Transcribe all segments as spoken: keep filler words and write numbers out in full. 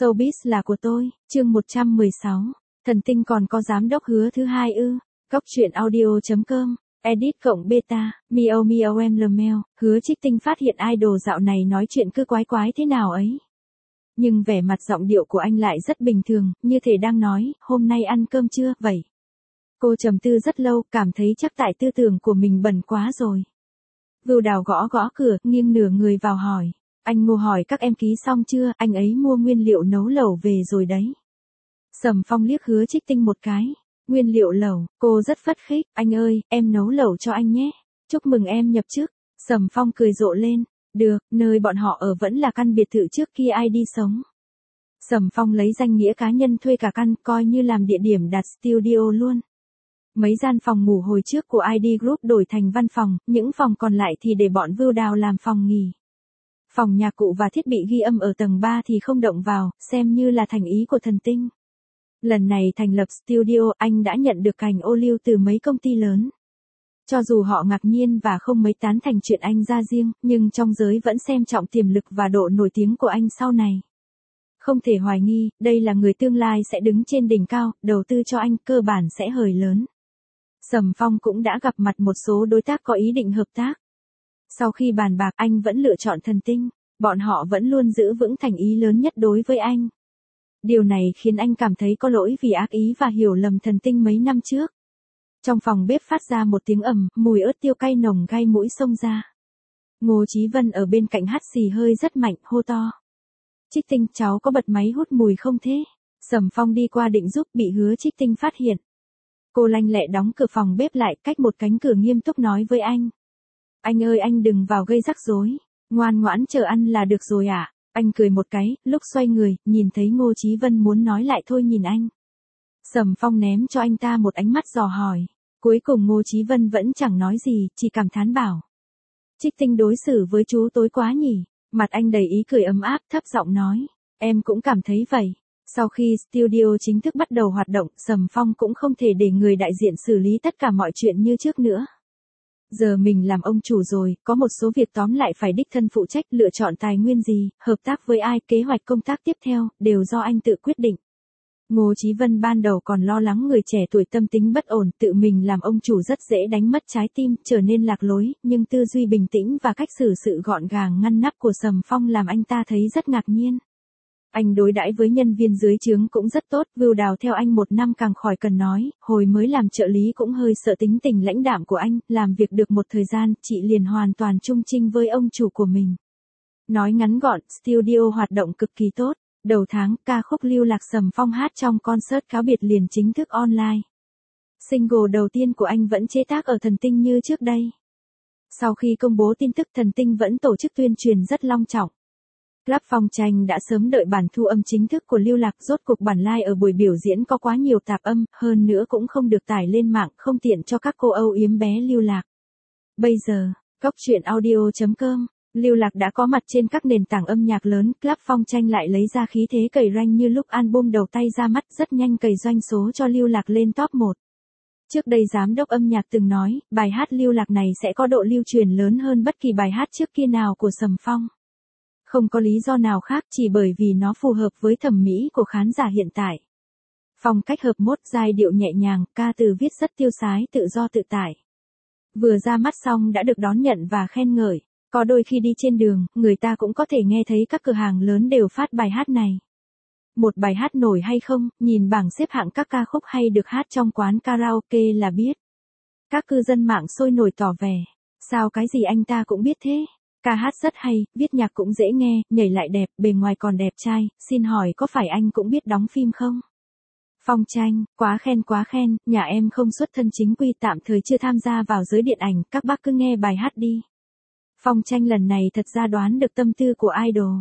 Showbiz là của tôi, chương một trăm mười sáu. Thần Tinh còn có giám đốc hứa thứ hai ư? Góc truyện audio.com, edit cộng beta, Mio Mio em Lemel, hứa Trích Tinh phát hiện idol dạo này nói chuyện cứ quái quái thế nào ấy. Nhưng vẻ mặt giọng điệu của anh lại rất bình thường, như thể đang nói, hôm nay ăn cơm chưa, vậy. Cô trầm tư rất lâu, cảm thấy chắc tại tư tưởng của mình bẩn quá rồi. Vưu Đào gõ gõ cửa, nghiêng nửa người vào hỏi. Anh Ngô hỏi các em ký xong chưa, anh ấy mua nguyên liệu nấu lẩu về rồi đấy. Sầm Phong liếc hứa Trích Tinh một cái. Nguyên liệu lẩu, cô rất phấn khích, anh ơi, em nấu lẩu cho anh nhé. Chúc mừng em nhập chức. Sầm Phong cười rộ lên. Được, nơi bọn họ ở vẫn là căn biệt thự trước kia ai đi sống. Sầm Phong lấy danh nghĩa cá nhân thuê cả căn, coi như làm địa điểm đặt studio luôn. Mấy gian phòng ngủ hồi trước của i đê Group đổi thành văn phòng, những phòng còn lại thì để bọn Vưu Đào làm phòng nghỉ. Phòng nhạc cụ và thiết bị ghi âm ở tầng ba thì không động vào, xem như là thành ý của Thần Tinh. Lần này thành lập studio, anh đã nhận được cành ô liu từ mấy công ty lớn. Cho dù họ ngạc nhiên và không mấy tán thành chuyện anh ra riêng, nhưng trong giới vẫn xem trọng tiềm lực và độ nổi tiếng của anh sau này. Không thể hoài nghi, đây là người tương lai sẽ đứng trên đỉnh cao, đầu tư cho anh cơ bản sẽ hời lớn. Sầm Phong cũng đã gặp mặt một số đối tác có ý định hợp tác. Sau khi bàn bạc anh vẫn lựa chọn Thần Tinh, bọn họ vẫn luôn giữ vững thành ý lớn nhất đối với anh. Điều này khiến anh cảm thấy có lỗi vì ác ý và hiểu lầm Thần Tinh mấy năm trước. Trong phòng bếp phát ra một tiếng ầm, mùi ớt tiêu cay nồng gai mũi xông ra. Ngô Chí Vân ở bên cạnh hắt xì hơi rất mạnh, hô to. Trích Tinh, cháu có bật máy hút mùi không thế? Sầm Phong đi qua định giúp, bị hứa Trích Tinh phát hiện. Cô lanh lẹ đóng cửa phòng bếp lại, cách một cánh cửa nghiêm túc nói với anh. Anh ơi anh đừng vào gây rắc rối, ngoan ngoãn chờ ăn là được rồi ạ. À? Anh cười một cái, lúc xoay người, nhìn thấy Ngô Chí Vân muốn nói lại thôi nhìn anh. Sầm Phong ném cho anh ta một ánh mắt dò hỏi. Cuối cùng Ngô Chí Vân vẫn chẳng nói gì, chỉ cảm thán bảo. Trích Tinh đối xử với chú tối quá nhỉ. Mặt anh đầy ý cười ấm áp, thấp giọng nói. Em cũng cảm thấy vậy. Sau khi studio chính thức bắt đầu hoạt động, Sầm Phong cũng không thể để người đại diện xử lý tất cả mọi chuyện như trước nữa. Giờ mình làm ông chủ rồi, có một số việc tóm lại phải đích thân phụ trách, lựa chọn tài nguyên gì, hợp tác với ai, kế hoạch công tác tiếp theo, đều do anh tự quyết định. Ngô Chí Vân ban đầu còn lo lắng người trẻ tuổi tâm tính bất ổn, tự mình làm ông chủ rất dễ đánh mất trái tim, trở nên lạc lối, nhưng tư duy bình tĩnh và cách xử sự gọn gàng ngăn nắp của Sầm Phong làm anh ta thấy rất ngạc nhiên. Anh đối đãi với nhân viên dưới trướng cũng rất tốt, Vưu Đào theo anh một năm càng khỏi cần nói, hồi mới làm trợ lý cũng hơi sợ tính tình lãnh đạm của anh, làm việc được một thời gian, chị liền hoàn toàn trung trinh với ông chủ của mình. Nói ngắn gọn, studio hoạt động cực kỳ tốt, đầu tháng, ca khúc Lưu Lạc Sầm Phong hát trong concert cáo biệt liền chính thức online. Single đầu tiên của anh vẫn chế tác ở Thần Tinh như trước đây. Sau khi công bố tin tức, Thần Tinh vẫn tổ chức tuyên truyền rất long trọng. Club Phong Tranh đã sớm đợi bản thu âm chính thức của Lưu Lạc, rốt cuộc bản live ở buổi biểu diễn có quá nhiều tạp âm, hơn nữa cũng không được tải lên mạng, không tiện cho các cô âu yếm bé Lưu Lạc. Bây giờ, góc truyện audio.com, Lưu Lạc đã có mặt trên các nền tảng âm nhạc lớn, Club Phong Tranh lại lấy ra khí thế cày ranh như lúc album đầu tay ra mắt, rất nhanh cày doanh số cho Lưu Lạc lên top một. Trước đây giám đốc âm nhạc từng nói, bài hát Lưu Lạc này sẽ có độ lưu truyền lớn hơn bất kỳ bài hát trước kia nào của Sầm Phong. Không có lý do nào khác, chỉ bởi vì nó phù hợp với thẩm mỹ của khán giả hiện tại. Phong cách hợp mốt, giai điệu nhẹ nhàng, ca từ viết rất tiêu sái, tự do tự tại. Vừa ra mắt xong đã được đón nhận và khen ngợi. Có đôi khi đi trên đường, người ta cũng có thể nghe thấy các cửa hàng lớn đều phát bài hát này. Một bài hát nổi hay không, nhìn bảng xếp hạng các ca khúc hay được hát trong quán karaoke là biết. Các cư dân mạng sôi nổi tỏ vẻ. Sao cái gì anh ta cũng biết thế? Ca hát rất hay, viết nhạc cũng dễ nghe, nhảy lại đẹp, bề ngoài còn đẹp trai, xin hỏi có phải anh cũng biết đóng phim không? Phong Tranh, quá khen quá khen, nhà em không xuất thân chính quy, tạm thời chưa tham gia vào giới điện ảnh, các bác cứ nghe bài hát đi. Phong Tranh lần này thật ra đoán được tâm tư của idol.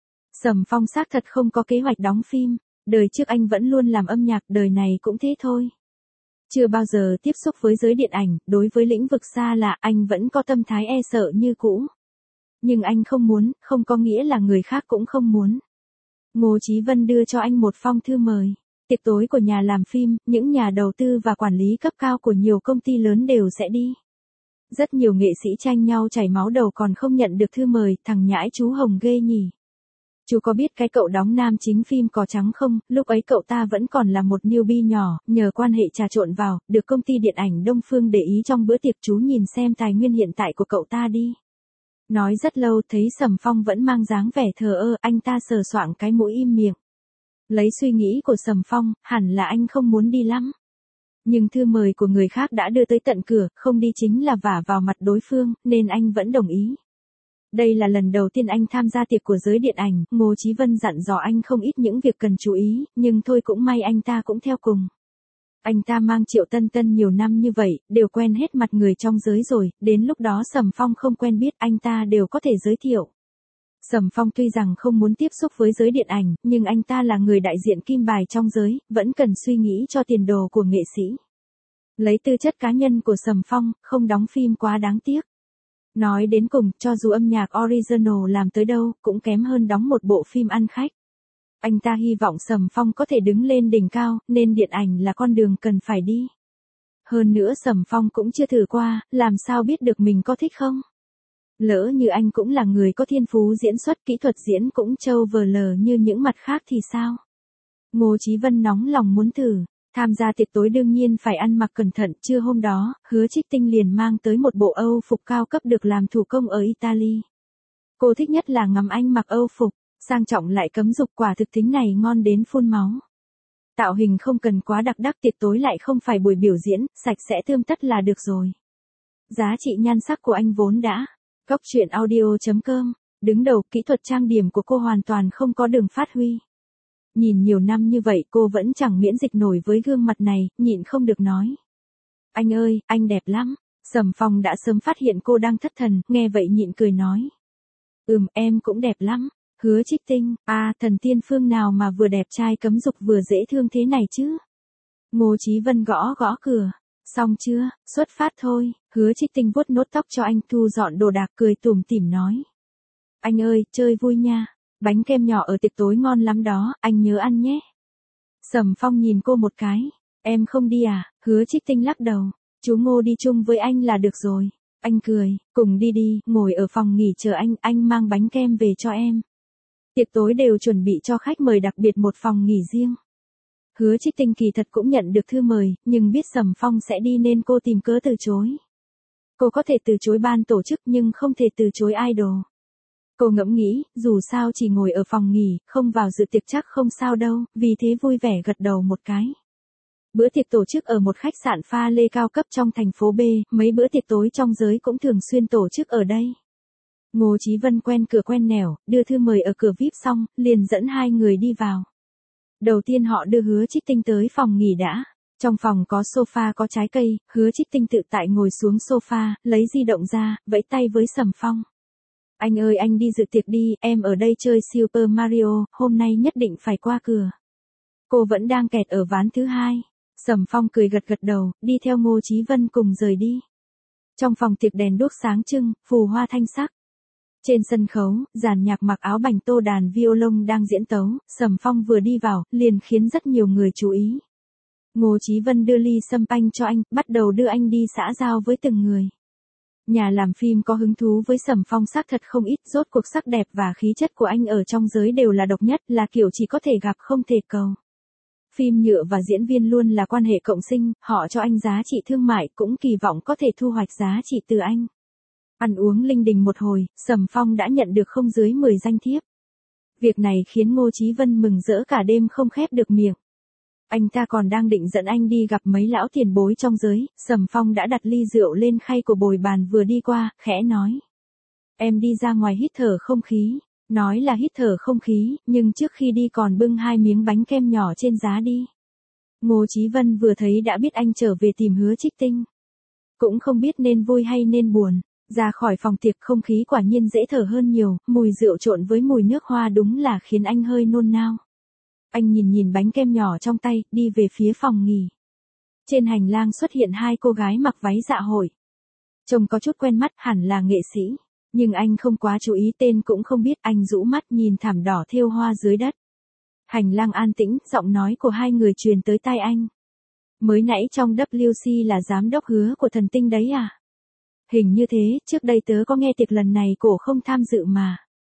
Sầm Phong xác thật không có kế hoạch đóng phim, đời trước anh vẫn luôn làm âm nhạc, đời này cũng thế thôi. Chưa bao giờ tiếp xúc với giới điện ảnh, đối với lĩnh vực xa lạ, anh vẫn có tâm thái e sợ như cũ. Nhưng anh không muốn, không có nghĩa là người khác cũng không muốn. Ngô Chí Vân đưa cho anh một phong thư mời. Tiệc tối của nhà làm phim, những nhà đầu tư và quản lý cấp cao của nhiều công ty lớn đều sẽ đi. Rất nhiều nghệ sĩ tranh nhau chảy máu đầu còn không nhận được thư mời, thằng nhãi chú Hồng ghê nhỉ. Chú có biết cái cậu đóng nam chính phim Cỏ Trắng không, lúc ấy cậu ta vẫn còn là một newbie nhỏ, nhờ quan hệ trà trộn vào, được công ty điện ảnh Đông Phương để ý trong bữa tiệc chú nhìn xem tài nguyên hiện tại của cậu ta đi. Nói rất lâu thấy Sầm Phong vẫn mang dáng vẻ thờ ơ, anh ta sờ soạng cái mũi im miệng. Lấy suy nghĩ của Sầm Phong, hẳn là anh không muốn đi lắm. Nhưng thư mời của người khác đã đưa tới tận cửa, không đi chính là vả vào mặt đối phương, nên anh vẫn đồng ý. Đây là lần đầu tiên anh tham gia tiệc của giới điện ảnh, Ngô Chí Vân dặn dò anh không ít những việc cần chú ý, nhưng thôi cũng may anh ta cũng theo cùng. Anh ta mang Triệu Tân Tân nhiều năm như vậy, đều quen hết mặt người trong giới rồi, đến lúc đó Sầm Phong không quen biết anh ta đều có thể giới thiệu. Sầm Phong tuy rằng không muốn tiếp xúc với giới điện ảnh, nhưng anh ta là người đại diện kim bài trong giới, vẫn cần suy nghĩ cho tiền đồ của nghệ sĩ. Lấy tư chất cá nhân của Sầm Phong, không đóng phim quá đáng tiếc. Nói đến cùng, cho dù âm nhạc original làm tới đâu, cũng kém hơn đóng một bộ phim ăn khách. Anh ta hy vọng Sầm Phong có thể đứng lên đỉnh cao, nên điện ảnh là con đường cần phải đi. Hơn nữa Sầm Phong cũng chưa thử qua, làm sao biết được mình có thích không? Lỡ như anh cũng là người có thiên phú diễn xuất, kỹ thuật diễn cũng trâu vờ lờ như những mặt khác thì sao? Ngô Chí Vân nóng lòng muốn thử. Tham gia tiệc tối đương nhiên phải ăn mặc cẩn thận, trưa hôm đó, Hứa Trích Tinh liền mang tới một bộ Âu phục cao cấp được làm thủ công ở Italy. Cô thích nhất là ngắm anh mặc Âu phục, sang trọng lại cấm dục, quả thực tính này ngon đến phun máu. Tạo hình không cần quá đặc đắc, tiệc tối lại không phải buổi biểu diễn, sạch sẽ tươm tất là được rồi. Giá trị nhan sắc của anh vốn đã. Góc truyện audio chấm com, đứng đầu, kỹ thuật trang điểm của cô hoàn toàn không có đường phát huy. Nhìn nhiều năm như vậy cô vẫn chẳng miễn dịch nổi với gương mặt này, nhịn không được nói. Anh ơi, anh đẹp lắm. Sầm Phong đã sớm phát hiện cô đang thất thần, nghe vậy nhịn cười nói. Ừm, em cũng đẹp lắm. Hứa Trích Tinh, à, thần tiên phương nào mà vừa đẹp trai cấm dục vừa dễ thương thế này chứ? Ngô Chí Vân gõ gõ cửa. Xong chưa, xuất phát thôi. Hứa Trích Tinh vuốt nốt tóc cho anh, thu dọn đồ đạc, cười tủm tỉm nói. Anh ơi, chơi vui nha. Bánh kem nhỏ ở tiệc tối ngon lắm đó, anh nhớ ăn nhé. Sầm Phong nhìn cô một cái. Em không đi à? Hứa Trích Tinh lắc đầu. Chú Ngô đi chung với anh là được rồi. Anh cười, cùng đi đi, ngồi ở phòng nghỉ chờ anh, anh mang bánh kem về cho em. Tiệc tối đều chuẩn bị cho khách mời đặc biệt một phòng nghỉ riêng. Hứa Trích Tinh kỳ thật cũng nhận được thư mời, nhưng biết Sầm Phong sẽ đi nên cô tìm cớ từ chối. Cô có thể từ chối ban tổ chức nhưng không thể từ chối idol. Cô ngẫm nghĩ, dù sao chỉ ngồi ở phòng nghỉ, không vào dự tiệc chắc không sao đâu, vì thế vui vẻ gật đầu một cái. Bữa tiệc tổ chức ở một khách sạn pha lê cao cấp trong thành phố B, mấy bữa tiệc tối trong giới cũng thường xuyên tổ chức ở đây. Ngô Chí Vân quen cửa quen nẻo, đưa thư mời ở cửa vi ai pi xong, liền dẫn hai người đi vào. Đầu tiên họ đưa Hứa Trích Tinh tới phòng nghỉ đã. Trong phòng có sofa có trái cây, Hứa Trích Tinh tự tại ngồi xuống sofa, lấy di động ra, vẫy tay với Sầm Phong. Anh ơi anh đi dự tiệc đi, em ở đây chơi Super Mario, hôm nay nhất định phải qua cửa. Cô vẫn đang kẹt ở ván thứ hai. Sầm Phong cười gật gật đầu, đi theo Ngô Chí Vân cùng rời đi. Trong phòng tiệc đèn đuốc sáng trưng, phù hoa thanh sắc. Trên sân khấu, dàn nhạc mặc áo bành tô đàn violon đang diễn tấu, Sầm Phong vừa đi vào, liền khiến rất nhiều người chú ý. Ngô Chí Vân đưa ly sâm panh cho anh, bắt đầu đưa anh đi xã giao với từng người. Nhà làm phim có hứng thú với Sầm Phong xác thật không ít, rốt cuộc sắc đẹp và khí chất của anh ở trong giới đều là độc nhất, là kiểu chỉ có thể gặp không thể cầu. Phim nhựa và diễn viên luôn là quan hệ cộng sinh, họ cho anh giá trị thương mại cũng kỳ vọng có thể thu hoạch giá trị từ anh. Ăn uống linh đình một hồi, Sầm Phong đã nhận được không dưới mười danh thiếp. Việc này khiến Ngô Chí Vân mừng rỡ cả đêm không khép được miệng. Anh ta còn đang định dẫn anh đi gặp mấy lão tiền bối trong giới, Sầm Phong đã đặt ly rượu lên khay của bồi bàn vừa đi qua, khẽ nói. Em đi ra ngoài hít thở không khí. Nói là hít thở không khí, nhưng trước khi đi còn bưng hai miếng bánh kem nhỏ trên giá đi. Ngô Chí Vân vừa thấy đã biết anh trở về tìm Hứa Trích Tinh. Cũng không biết nên vui hay nên buồn. Ra khỏi phòng tiệc không khí quả nhiên dễ thở hơn nhiều, mùi rượu trộn với mùi nước hoa đúng là khiến anh hơi nôn nao. Anh nhìn nhìn bánh kem nhỏ trong tay, đi về phía phòng nghỉ. Trên hành lang xuất hiện hai cô gái mặc váy dạ hội. Trông có chút quen mắt, hẳn là nghệ sĩ. Nhưng anh không quá chú ý tên cũng không biết, anh rũ mắt nhìn thảm đỏ thêu hoa dưới đất. Hành lang an tĩnh, giọng nói của hai người truyền tới tai anh. Mới nãy trong W C là giám đốc Hứa của Thần Tinh đấy à? Hình như thế, trước đây tớ có nghe tiệc lần này cổ không tham dự mà.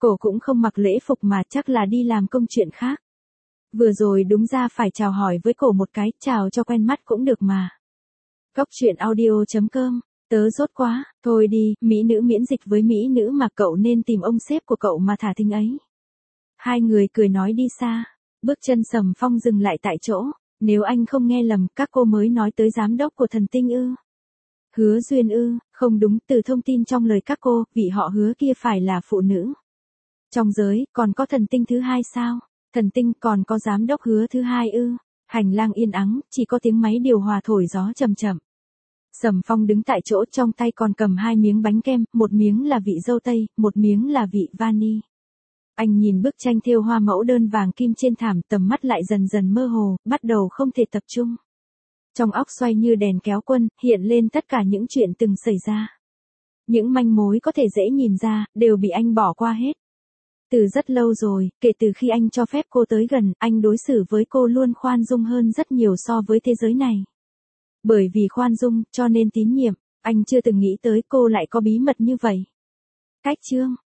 Cổ cũng không mặc lễ phục mà chắc là đi làm công chuyện khác. Vừa rồi đúng ra phải chào hỏi với cổ một cái, chào cho quen mắt cũng được mà. Góc chuyện audio chấm com, tớ sốt quá, thôi đi, mỹ nữ miễn dịch với mỹ nữ mà cậu nên tìm ông sếp của cậu mà thả thính ấy. Hai người cười nói đi xa, bước chân Sầm Phong dừng lại tại chỗ, nếu anh không nghe lầm, các cô mới nói tới giám đốc của Thần Tinh ư. Hứa Duyên ư, không đúng, từ thông tin trong lời các cô, vị họ Hứa kia phải là phụ nữ. Trong giới, còn có Thần Tinh thứ hai sao? Thần Tinh còn có giám đốc Hứa thứ hai ư? Hành lang yên ắng, chỉ có tiếng máy điều hòa thổi gió chậm chậm. Sầm Phong đứng tại chỗ, trong tay còn cầm hai miếng bánh kem, một miếng là vị dâu tây, một miếng là vị vani. Anh nhìn bức tranh thêu hoa mẫu đơn vàng kim trên thảm, tầm mắt lại dần dần mơ hồ, bắt đầu không thể tập trung. Trong óc xoay như đèn kéo quân, hiện lên tất cả những chuyện từng xảy ra. Những manh mối có thể dễ nhìn ra, đều bị anh bỏ qua hết. Từ rất lâu rồi, kể từ khi anh cho phép cô tới gần, anh đối xử với cô luôn khoan dung hơn rất nhiều so với thế giới này. Bởi vì khoan dung, cho nên tín nhiệm, anh chưa từng nghĩ tới cô lại có bí mật như vậy. Cách chương